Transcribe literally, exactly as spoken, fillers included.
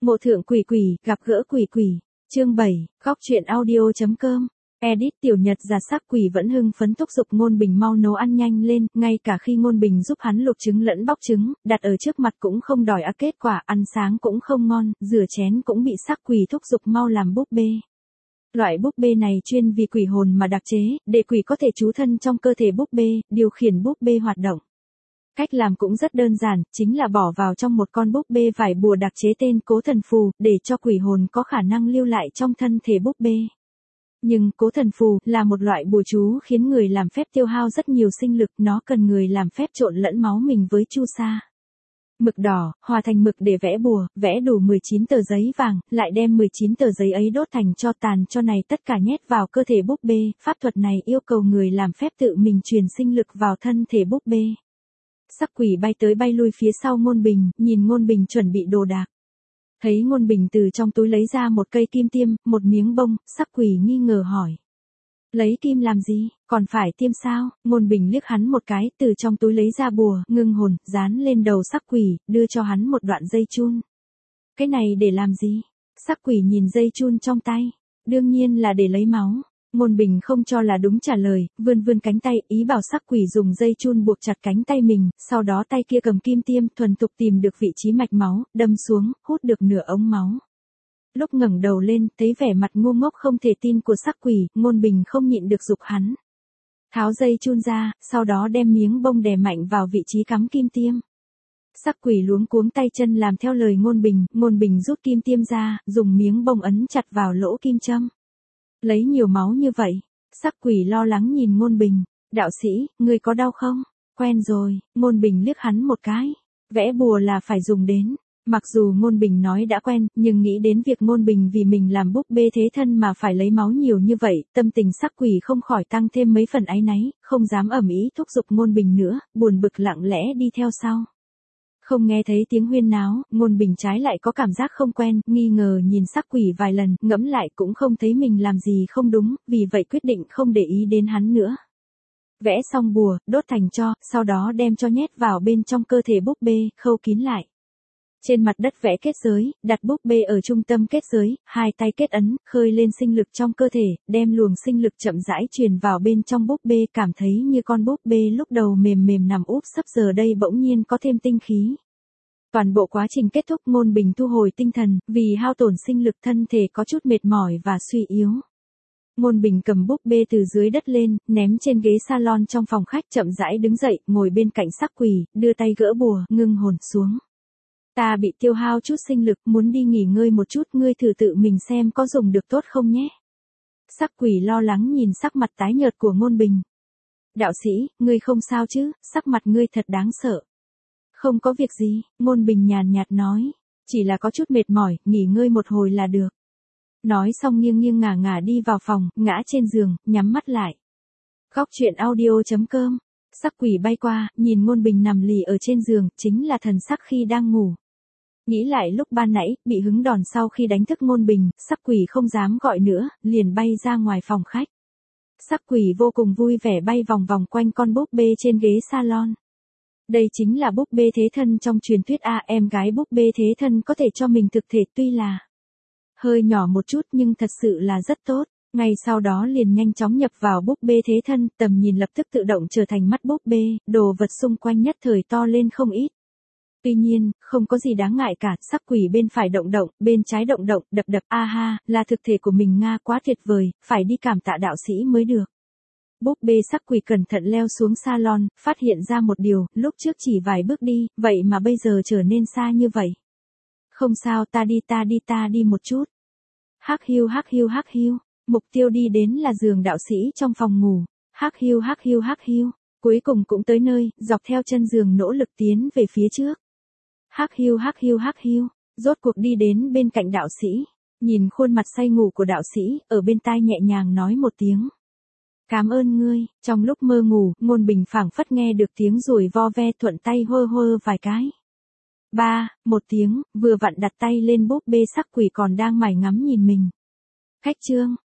Mộ thượng quỷ quỷ, gặp gỡ quỷ quỷ. Chương bảy, góc truyện audio.com. Edit tiểu nhật giả sắc quỷ vẫn hưng phấn thúc giục Ngôn Bình mau nấu ăn nhanh lên, ngay cả khi Ngôn Bình giúp hắn luộc trứng lẫn bóc trứng, đặt ở trước mặt cũng không đòi á, kết quả ăn sáng cũng không ngon, rửa chén cũng bị sắc quỷ thúc giục mau làm búp bê. Loại búp bê này chuyên vì quỷ hồn mà đặc chế, để quỷ có thể trú thân trong cơ thể búp bê, điều khiển búp bê hoạt động. Cách làm cũng rất đơn giản, chính là bỏ vào trong một con búp bê vải bùa đặc chế tên Cố Thần Phù, để cho quỷ hồn có khả năng lưu lại trong thân thể búp bê. Nhưng Cố Thần Phù là một loại bùa chú khiến người làm phép tiêu hao rất nhiều sinh lực, nó cần người làm phép trộn lẫn máu mình với chu sa. Mực đỏ, hòa thành mực để vẽ bùa, vẽ đủ mười chín tờ giấy vàng, lại đem mười chín tờ giấy ấy đốt thành tro tàn cho này tất cả nhét vào cơ thể búp bê, pháp thuật này yêu cầu người làm phép tự mình truyền sinh lực vào thân thể búp bê. Sắc quỷ bay tới bay lui phía sau Ngôn Bình, nhìn Ngôn Bình chuẩn bị đồ đạc. Thấy Ngôn Bình từ trong túi lấy ra một cây kim tiêm, một miếng bông, sắc quỷ nghi ngờ hỏi. Lấy kim làm gì, còn phải tiêm sao? Ngôn Bình liếc hắn một cái, từ trong túi lấy ra bùa, ngưng hồn, dán lên đầu sắc quỷ, đưa cho hắn một đoạn dây chun. Cái này để làm gì? Sắc quỷ nhìn dây chun trong tay. Đương nhiên là để lấy máu. Ngôn Bình không cho là đúng trả lời, vươn vươn cánh tay, ý bảo sắc quỷ dùng dây chun buộc chặt cánh tay mình, sau đó tay kia cầm kim tiêm, thuần thục tìm được vị trí mạch máu, đâm xuống, hút được nửa ống máu. Lúc ngẩng đầu lên, thấy vẻ mặt ngu ngốc không thể tin của sắc quỷ, Ngôn Bình không nhịn được giục hắn. Tháo dây chun ra, sau đó đem miếng bông đè mạnh vào vị trí cắm kim tiêm. Sắc quỷ luống cuống tay chân làm theo lời Ngôn Bình, Ngôn Bình rút kim tiêm ra, dùng miếng bông ấn chặt vào lỗ kim châm. Lấy nhiều máu như vậy, sắc quỷ lo lắng nhìn Ngôn Bình, đạo sĩ, ngươi có đau không? Quen rồi, Ngôn Bình liếc hắn một cái, vẽ bùa là phải dùng đến. Mặc dù Ngôn Bình nói đã quen, nhưng nghĩ đến việc Ngôn Bình vì mình làm búp bê thế thân mà phải lấy máu nhiều như vậy, tâm tình sắc quỷ không khỏi tăng thêm mấy phần áy náy, không dám ầm ĩ thúc giục Ngôn Bình nữa, buồn bực lặng lẽ đi theo sau. Không nghe thấy tiếng huyên náo, Ngôn Bình trái lại có cảm giác không quen, nghi ngờ nhìn sắc quỷ vài lần, ngẫm lại cũng không thấy mình làm gì không đúng, vì vậy quyết định không để ý đến hắn nữa. Vẽ xong bùa, đốt thành tro, sau đó đem cho nhét vào bên trong cơ thể búp bê, khâu kín lại. Trên mặt đất vẽ kết giới, đặt búp bê ở trung tâm kết giới, hai tay kết ấn, khơi lên sinh lực trong cơ thể, đem luồng sinh lực chậm rãi truyền vào bên trong búp bê, cảm thấy như con búp bê lúc đầu mềm mềm nằm úp sấp giờ đây bỗng nhiên có thêm tinh khí. Toàn bộ quá trình kết thúc, Ngôn Bình thu hồi tinh thần, vì hao tổn sinh lực thân thể có chút mệt mỏi và suy yếu. Ngôn Bình cầm búp bê từ dưới đất lên, ném trên ghế salon trong phòng khách, chậm rãi đứng dậy, ngồi bên cạnh sắc quỷ, đưa tay gỡ bùa, ngưng hồn xuống. Ta bị tiêu hao chút sinh lực, muốn đi nghỉ ngơi một chút, ngươi thử tự mình xem có dùng được tốt không nhé. Sắc quỷ lo lắng nhìn sắc mặt tái nhợt của Ngôn Bình. Đạo sĩ, ngươi không sao chứ, sắc mặt ngươi thật đáng sợ. Không có việc gì, Ngôn Bình nhàn nhạt nói, chỉ là có chút mệt mỏi, nghỉ ngơi một hồi là được. Nói xong nghiêng nghiêng ngả ngả đi vào phòng, ngã trên giường, nhắm mắt lại. Góc truyện audio.com. Sắc quỷ bay qua, nhìn Ngôn Bình nằm lì ở trên giường, chính là thần sắc khi đang ngủ. Nghĩ lại lúc ban nãy, bị hứng đòn sau khi đánh thức Ngôn Bình, sắc quỷ không dám gọi nữa, liền bay ra ngoài phòng khách. Sắc quỷ vô cùng vui vẻ bay vòng vòng quanh con búp bê trên ghế salon. Đây chính là búp bê thế thân trong truyền thuyết a, em gái búp bê thế thân có thể cho mình thực thể, tuy là hơi nhỏ một chút nhưng thật sự là rất tốt. Ngay sau đó liền nhanh chóng nhập vào búp bê thế thân, tầm nhìn lập tức tự động trở thành mắt búp bê, đồ vật xung quanh nhất thời to lên không ít. Tuy nhiên, không có gì đáng ngại cả, sắc quỷ bên phải động động, bên trái động động, đập đập, a ha, là thực thể của mình Nga, quá tuyệt vời, phải đi cảm tạ đạo sĩ mới được. Búp bê sắc quỷ cẩn thận leo xuống salon, phát hiện ra một điều, lúc trước chỉ vài bước đi, vậy mà bây giờ trở nên xa như vậy. Không sao, ta đi ta đi ta đi một chút. Hắc hiu hắc hiu hắc hiu, mục tiêu đi đến là giường đạo sĩ trong phòng ngủ. Hắc hiu hắc hiu hắc hiu, cuối cùng cũng tới nơi, dọc theo chân giường nỗ lực tiến về phía trước. Hắc hiu hắc hiu hắc hiu, rốt cuộc đi đến bên cạnh đạo sĩ, nhìn khuôn mặt say ngủ của đạo sĩ, ở bên tai nhẹ nhàng nói một tiếng. Cảm ơn ngươi, trong lúc mơ ngủ, Ngôn Bình phảng phất nghe được tiếng ruồi vo ve, thuận tay hơ hơ vài cái. Ba, một tiếng, vừa vặn đặt tay lên búp bê, sắc quỷ còn đang mải ngắm nhìn mình. Cách chương.